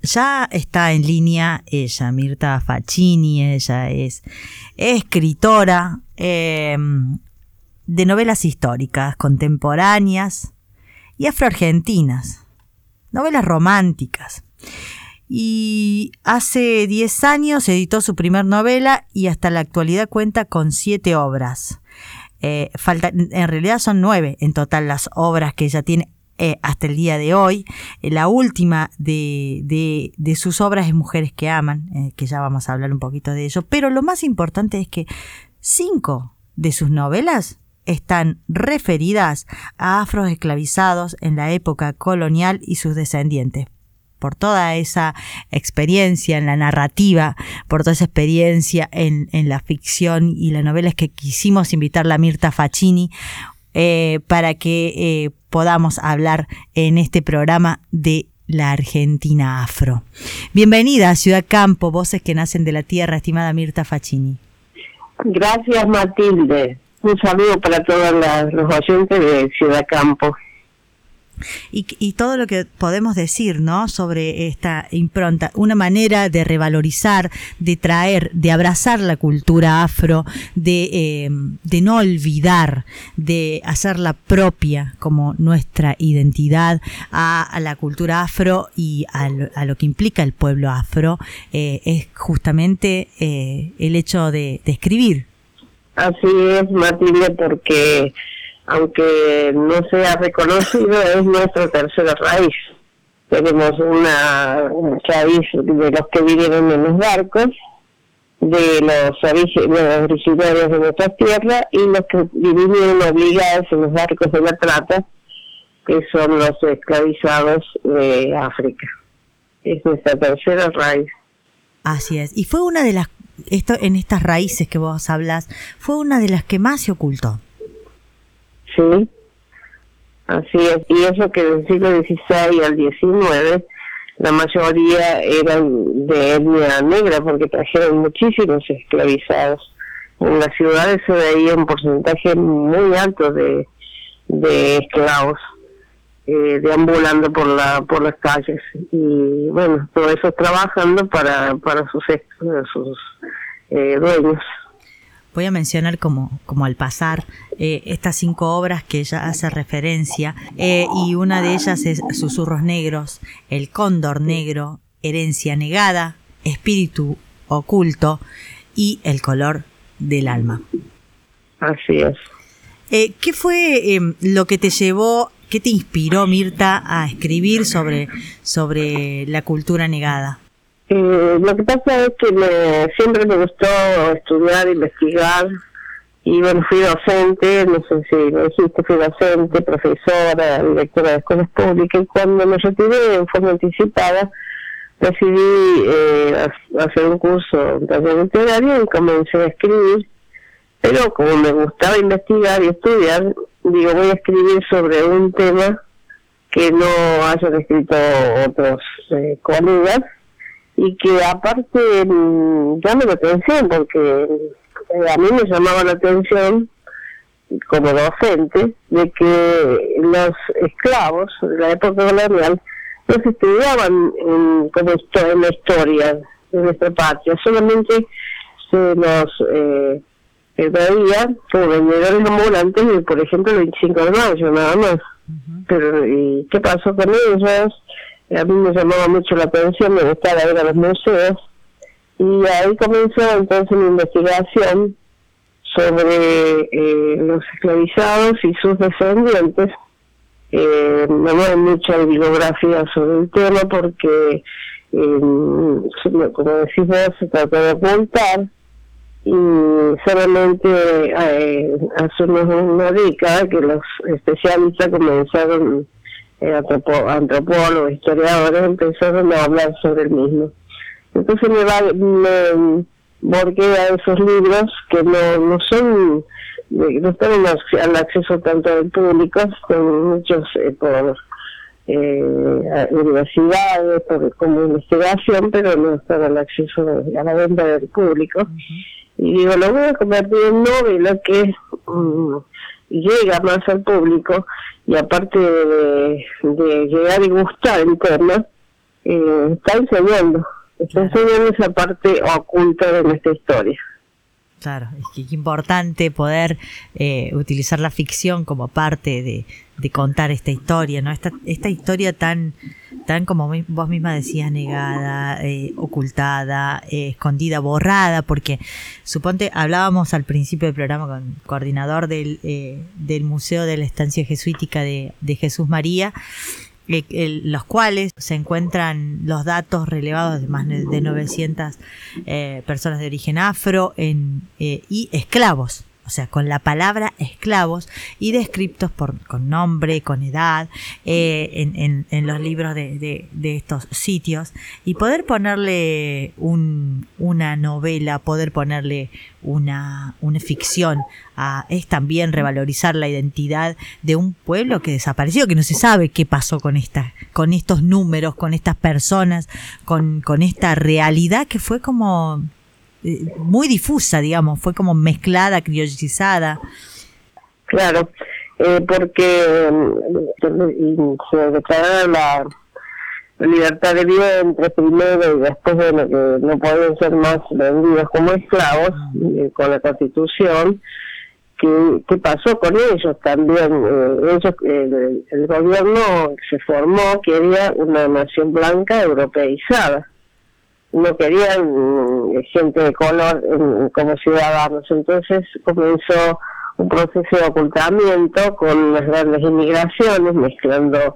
ya está en línea ella, Mirta Facchini. Ella es escritora de novelas históricas, contemporáneas y afroargentinas, novelas románticas. Y hace 10 años editó su primer novela y hasta la actualidad cuenta con 7 obras. En realidad son 9 en total las obras que ella tiene hasta el día de hoy. La última de sus obras es Mujeres que aman, que ya vamos a hablar un poquito de ello. Pero lo más importante es que 5 de sus novelas están referidas a afros esclavizados en la época colonial y sus descendientes. Por toda esa experiencia en la narrativa, por toda esa experiencia en la ficción y la novela, es que quisimos invitarla a Mirta Facchini para que podamos hablar en este programa de la Argentina afro. Bienvenida a Ciudad Campo, voces que nacen de la tierra, estimada Mirta Facchini. Gracias, Matilde. Un saludo para todos los oyentes de Ciudad Campo. Y todo lo que podemos decir, ¿no?, sobre esta impronta, una manera de revalorizar, de traer, de abrazar la cultura afro, de no olvidar, de hacerla propia como nuestra identidad a la cultura afro y a lo que implica el pueblo afro, es justamente el hecho de escribir. Así es, Matilde, porque aunque no sea reconocido, es nuestra tercera raíz. Tenemos una raíz de los que vinieron en los barcos, de los originarios de nuestra tierra, y los que vinieron obligados en los barcos de la trata, que son los esclavizados de África. Es nuestra tercera raíz. Así es. Y fue una de las, en estas raíces que vos hablás, fue una de las que más se ocultó. Sí, así es. Y eso que del siglo XVI al XIX, la mayoría eran de etnia negra, porque trajeron muchísimos esclavizados. En las ciudades se veía un porcentaje muy alto de esclavos deambulando por las calles. Y bueno, todo eso trabajando para sus dueños. Voy a mencionar como al pasar estas 5 obras que ella hace referencia, y una de ellas es Susurros Negros, El Cóndor Negro, Herencia Negada, Espíritu Oculto y El Color del Alma. Así es. ¿Qué fue lo que te llevó, qué te inspiró, Mirta, a escribir sobre la cultura negada? Lo que pasa es que siempre me gustó estudiar, investigar, y bueno, fui docente, no sé si lo dijiste, fui docente, profesora, directora de escuelas públicas, y cuando me retiré en forma anticipada, decidí hacer un curso, un taller literario, y comencé a escribir, pero como me gustaba investigar y estudiar, digo, voy a escribir sobre un tema que no hayan escrito otros colegas, y que aparte llame la atención, porque a mí me llamaba la atención como docente de que los esclavos de la época colonial no se estudiaban como en la historia de nuestra patria, solamente se los veía como vendedores ambulantes, por ejemplo, el 25 de mayo, nada más. Uh-huh. Pero ¿y qué pasó con ellos? A mí me llamaba mucho la atención, me gustaba ir a los museos, y ahí comenzó entonces mi investigación sobre los esclavizados y sus descendientes. No hay mucha bibliografía sobre el tema porque, como decís vos, se trata de ocultar, y solamente hace una década que los especialistas comenzaron, antropólogos, historiadores, empezaron a hablar sobre el mismo. Entonces me volqué a esos libros que no están al acceso tanto del público, con muchos por universidades, como investigación, pero no están al acceso a la venta del público. Uh-huh. Y digo, lo voy a convertir en novela que llega más al público, y aparte de llegar y gustar el tema, está enseñando esa parte oculta de nuestra historia. Claro, es que es importante poder utilizar la ficción como parte de contar esta historia, ¿no? Esta historia tan como vos misma decías, negada, ocultada, escondida, borrada, porque suponte, hablábamos al principio del programa con el coordinador del Museo de la Estancia Jesuítica de Jesús María, los cuales se encuentran los datos relevados de más de 900 personas de origen afro y esclavos, o sea, con la palabra esclavos y descriptos con nombre, con edad, en los libros de estos sitios, y poder ponerle una novela, poder ponerle una ficción es también revalorizar la identidad de un pueblo que desapareció, que no se sabe qué pasó con estos números, con estas personas, con esta realidad que fue como muy difusa, digamos, fue como mezclada, criollizada. Claro, porque se declaraba la libertad de vientre primero y después que no podían ser más vendidos como esclavos con la Constitución. ¿Qué pasó con ellos también? El gobierno se formó, quería una nación blanca europeizada. No querían gente de color como ciudadanos. Entonces comenzó un proceso de ocultamiento con las grandes inmigraciones, mezclándolos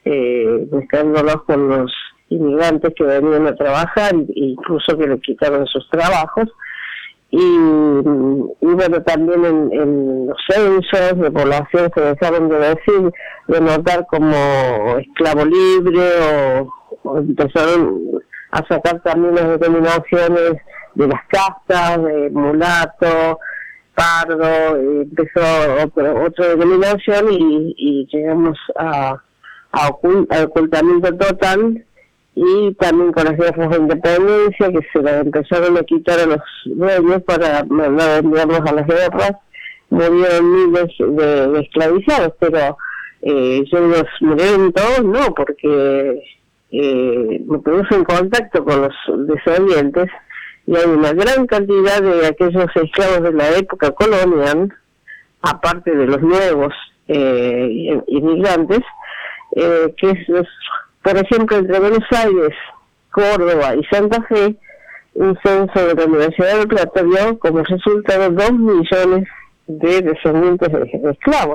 con los inmigrantes que venían a trabajar, incluso que les quitaron sus trabajos. Y bueno, también en los censos de población se dejaron de notar como esclavo libre, o empezaron a sacar también las denominaciones de las castas, de mulato, pardo, empezó otra denominación y llegamos a ocultamiento total, y también con las guerras de independencia que se las empezaron a quitar a los dueños para mandar enviarlos a las guerras. Murieron miles de esclavizados, pero ellos murieron todos, no, porque me puse en contacto con los descendientes y hay una gran cantidad de aquellos esclavos de la época colonial, aparte de los nuevos inmigrantes, que es, por ejemplo, entre Buenos Aires, Córdoba y Santa Fe, un censo de la Universidad del Plata dio como resultado 2 millones de descendientes de esclavos.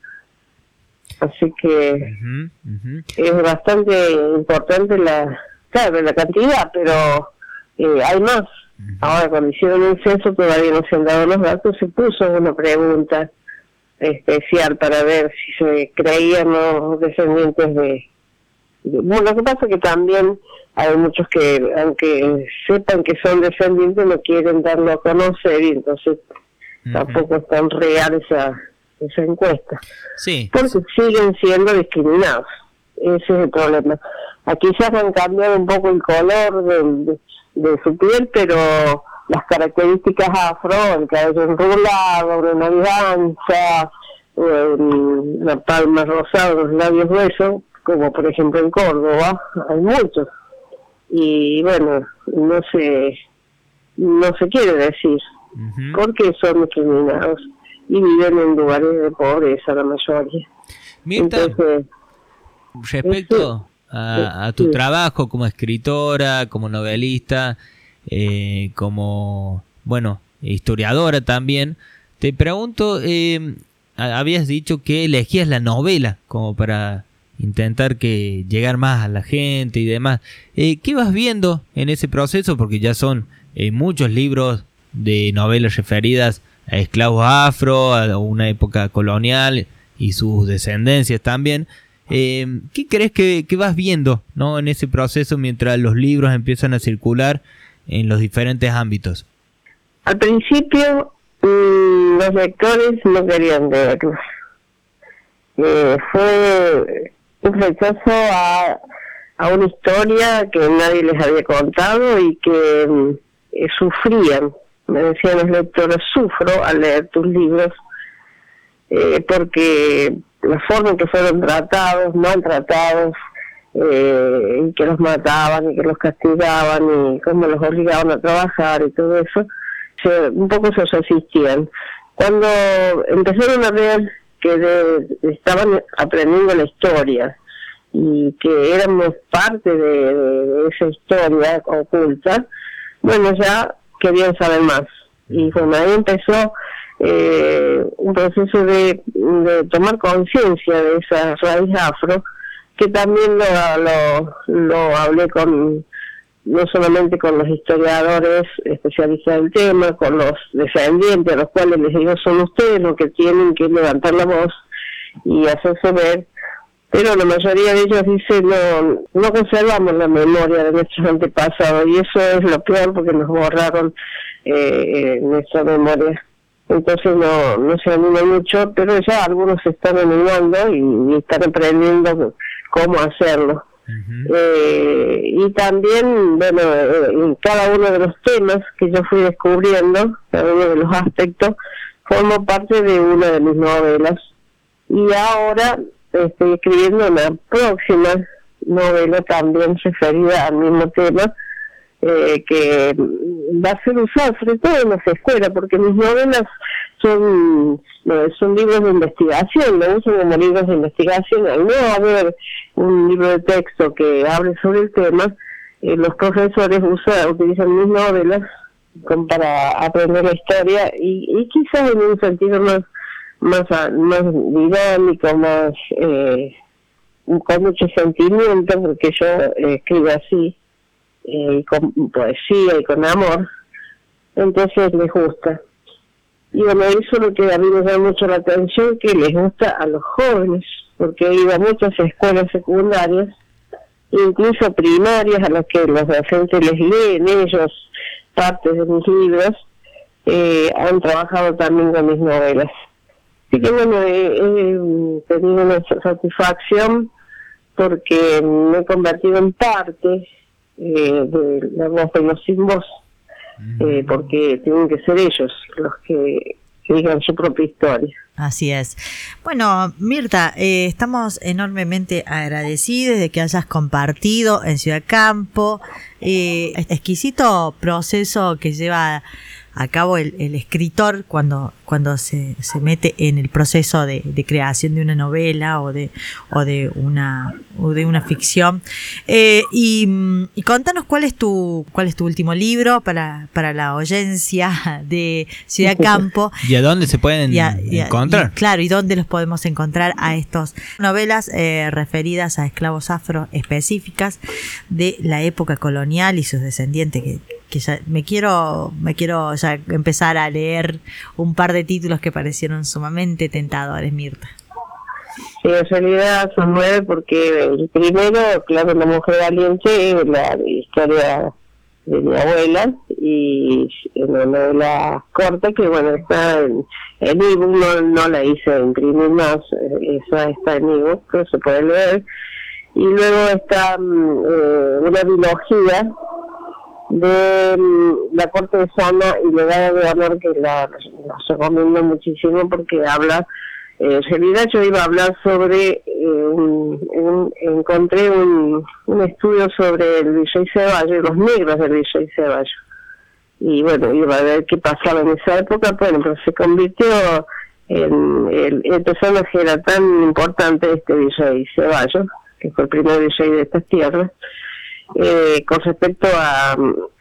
Así que es bastante importante la cantidad, pero hay más. Ahora, cuando hicieron el censo, todavía no se han dado los datos, se puso una pregunta especial para ver si se creían los descendientes bueno, lo que pasa es que también hay muchos que, aunque sepan que son descendientes, no quieren darlo a conocer, y entonces tampoco es tan real esa encuesta. Sí. Porque siguen siendo discriminados. Ese es el problema. Aquí ya han cambiado un poco el color de su piel, pero las características afro, el cabello enrulado, una nariz ancha, la palma rosada, los labios gruesos, como por ejemplo en Córdoba, hay muchos. Y bueno, no se quiere decir, porque son discriminados y viven en lugares de pobreza la mayoría. Mirta, entonces, respecto a tu trabajo como escritora, como novelista, como, bueno, historiadora también, te pregunto, habías dicho que elegías la novela como para intentar llegar más a la gente y demás. ¿Qué vas viendo en ese proceso? Porque ya son muchos libros de novelas referidas a esclavos afro, a una época colonial y sus descendencias también. ¿Qué crees que vas viendo, ¿no?, en ese proceso mientras los libros empiezan a circular en los diferentes ámbitos? Al principio los lectores no querían leerlos. Fue un rechazo a una historia que nadie les había contado y que sufrían. Me decían los lectores: sufro al leer tus libros, porque la forma en que fueron tratados, maltratados, y que los mataban y que los castigaban y cómo los obligaban a trabajar y todo eso, un poco se resistían. Cuando empezaron a ver que estaban aprendiendo la historia y que éramos parte de esa historia oculta, bueno, ya querían saber más. Y bueno, ahí empezó un proceso de tomar conciencia de esa raíz afro, que también lo hablé no solamente con los historiadores especialistas del tema, con los descendientes, a los cuales les digo, son ustedes los que tienen que levantar la voz y hacerse ver, pero la mayoría de ellos dicen no conservamos la memoria de nuestros antepasados, y eso es lo peor, porque nos borraron nuestra memoria. Entonces no se animan mucho, pero ya algunos se están animando y están aprendiendo cómo hacerlo. Y también, bueno, en cada uno de los temas que yo fui descubriendo, cada uno de los aspectos, formo parte de una de mis novelas. Y ahora estoy escribiendo una próxima novela también referida al mismo tema, que va a ser usada sobre todo en las escuelas, porque mis novelas son libros de investigación, lo uso como libros de investigación. Al no haber un libro de texto que hable sobre el tema, los profesores utilizan mis novelas para aprender la historia y quizás en un sentido más dinámico, más con mucho sentimiento, porque yo escribo así, con poesía y con amor, entonces les gusta. Y bueno, eso es lo que a mí me llama mucho la atención, que les gusta a los jóvenes, porque he ido a muchas escuelas secundarias, incluso primarias, a las que los docentes les leen ellos partes de mis libros, han trabajado también con mis novelas. Así que bueno, he tenido una satisfacción, porque me he convertido en parte de la voz de los sin voz, porque tienen que ser ellos los que digan su propia historia. Así es. Bueno, Mirta, estamos enormemente agradecidos de que hayas compartido en Ciudad Campo exquisito proceso que lleva a cabo el escritor cuando se mete en el proceso de creación de una novela o de una ficción. Y contanos cuál es tu último libro para la audiencia de Ciudad Campo. ¿Y a dónde se pueden encontrar? Claro, y dónde los podemos encontrar a estas novelas referidas a esclavos afro específicas de la época colonial y sus descendientes, que ya me quiero ya empezar a leer un par de títulos que parecieron sumamente tentadores, Mirta. Sí, en realidad son 9, porque el primero, claro, La mujer valiente, la historia de mi abuela, y una novela corta que bueno, está en ebook, no la hice imprimir más, esa está en ebook, pero se puede leer. Y luego está una biología de la cortesana y legada de honor, que la recomiendo muchísimo, porque habla, en realidad yo iba a hablar sobre encontré un estudio sobre el Virrey Ceballos, los negros del Virrey Ceballos, y bueno, iba a ver qué pasaba en esa época. Bueno, pero se convirtió en el personaje que era tan importante, este Virrey Ceballos, que fue el primer virrey de estas tierras, con respecto a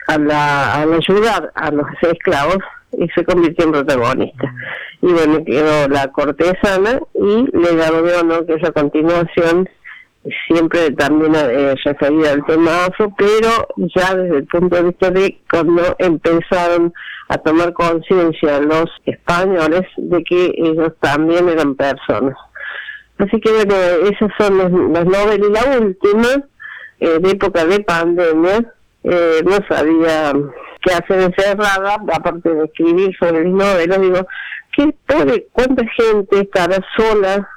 ayudar a los esclavos, y se convirtió en protagonista. Y bueno, quedó La cortesana y Legado de honor, que es a continuación, siempre también referida al tema afro, pero ya desde el punto de vista de cuando empezaron a tomar conciencia los españoles de que ellos también eran personas. Así que bueno, esas son las novelas. Y la última, de época de pandemia, no sabía qué hacer encerrada, aparte de escribir sobre mis novelas. Digo, ¿cuánta gente estará sola,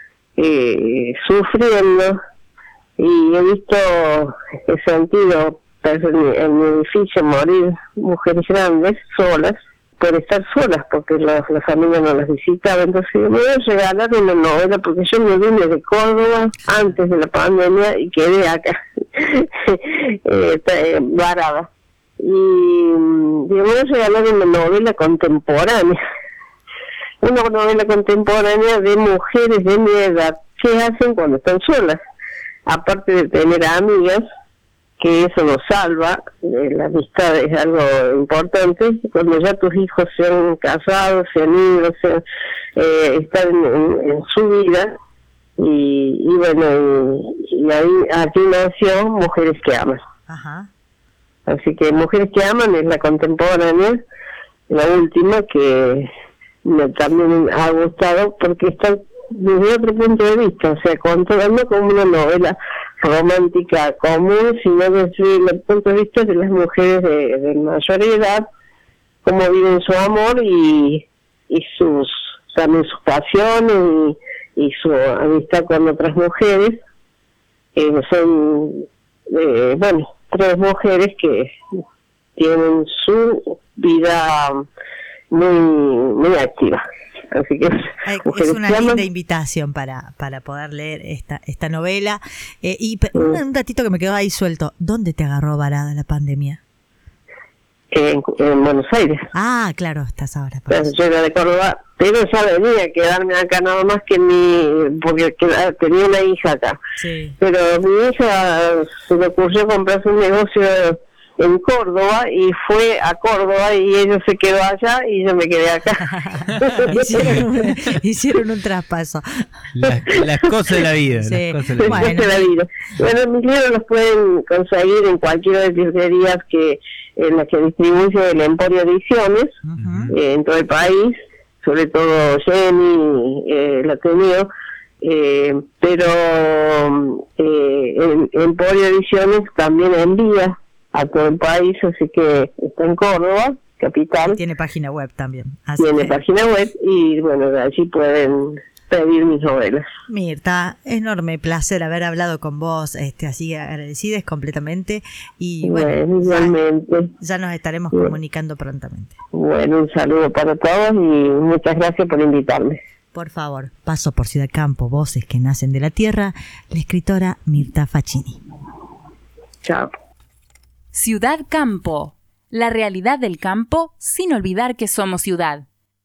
sufriendo? Y he sentido en mi edificio morir mujeres grandes, solas, por estar solas, porque la familia no las visitaba. Entonces me voy a regalar una novela, porque yo me vine de Córdoba antes de la pandemia y quedé acá varada. Y me voy a regalar una novela contemporánea, de mujeres de mi edad, ¿qué hacen cuando están solas? Aparte de tener amigas, que eso nos salva, la amistad es algo importante. Cuando ya tus hijos se han casado, se han ido, están en su vida, y bueno, y ahí aquí nació Mujeres que Aman. Ajá. Así que Mujeres que Aman es la contemporánea, la última, que también ha gustado porque está desde otro punto de vista, o sea, contando como una novela romántica común, sino desde el punto de vista de las mujeres de mayor edad, cómo viven su amor y también sus pasiones y su amistad con otras mujeres. Son, bueno, 3 mujeres que tienen su vida muy activa. Así que es una linda invitación para poder leer esta novela. Un ratito que me quedó ahí suelto. ¿Dónde te agarró varada la pandemia? En Buenos Aires. Ah, claro, estás ahora. Yo era de Córdoba, pero ya venía a quedarme acá nada más que porque tenía una hija acá. Sí. Pero mi hija se le ocurrió comprarse un negocio en Córdoba y fue a Córdoba y ella se quedó allá y yo me quedé acá. hicieron un traspaso. Las cosas de la vida. Sí. Las cosas de la vida. Bueno, mis libros los pueden conseguir en cualquiera de las librerías en las que distribuye el Emporio Ediciones, en todo el país, sobre todo Jenny, el Ateneo, pero el Emporio Ediciones también envía a todo el país, así que está en Córdoba, capital. Tiene página web también. Página web y bueno, de allí pueden pedir mis novelas. Mirta, enorme placer haber hablado con vos, así agradecidas completamente y bueno, igualmente. Ya nos estaremos comunicando prontamente. Bueno, un saludo para todos y muchas gracias por invitarme. Por favor, paso por Ciudad Campo, voces que nacen de la tierra, la escritora Mirta Facchini. Chao. Ciudad Campo, la realidad del campo sin olvidar que somos ciudad.